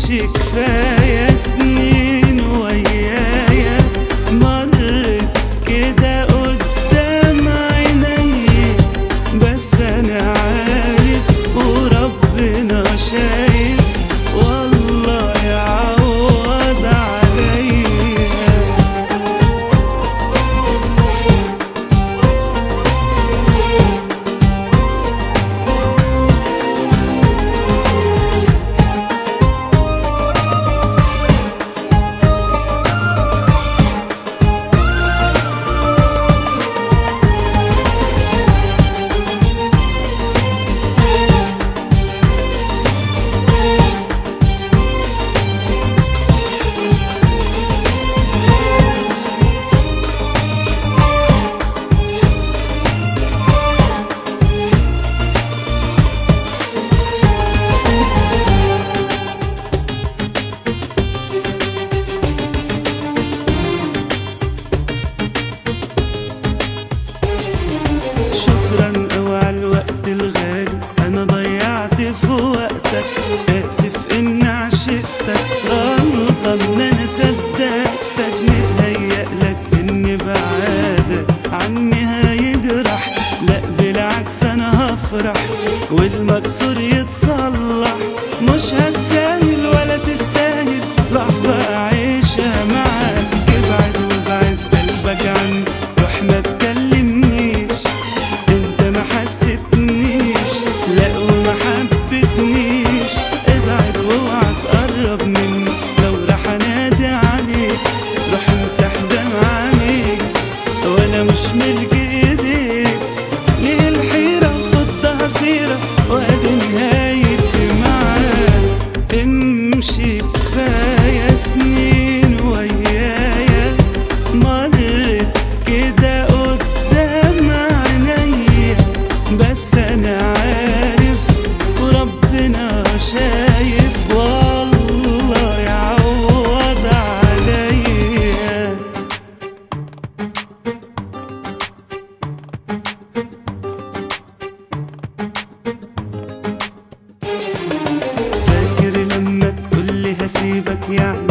امشي كفاية سنين ويايا مرت كده قدام عيني، بس انا عارف وربنا شايف والله يعوض عليا. شكرا أوي على الوقت الغالي، أنا ضيعت في وقتك، آسف إني عشقتك، غلطة إن أنا صدقتك، متهيألك إني بعادك عني هيجرح، لأ بالعكس أنا هفرح والمكسور يتصلح، مش هتساهل ولا تستاهل لحظة أعيشها معاك، ابعد وابعد قلبك عني، روح ما تكلمنيش، لا وما حبتنيش، ابعد واوعى تقرب مني، لو راح انادي عليك روح امسح دمع عينيك، وانا مش ملك ايديك، ليه الحيرة خدها سيرة وادي نهايتي معاك، امشي كفاية سنين ويايا مرت كده قدام عينيا، بس انا شايف والله يعوض عليا. فاكر لما تقولي هسيبك يعني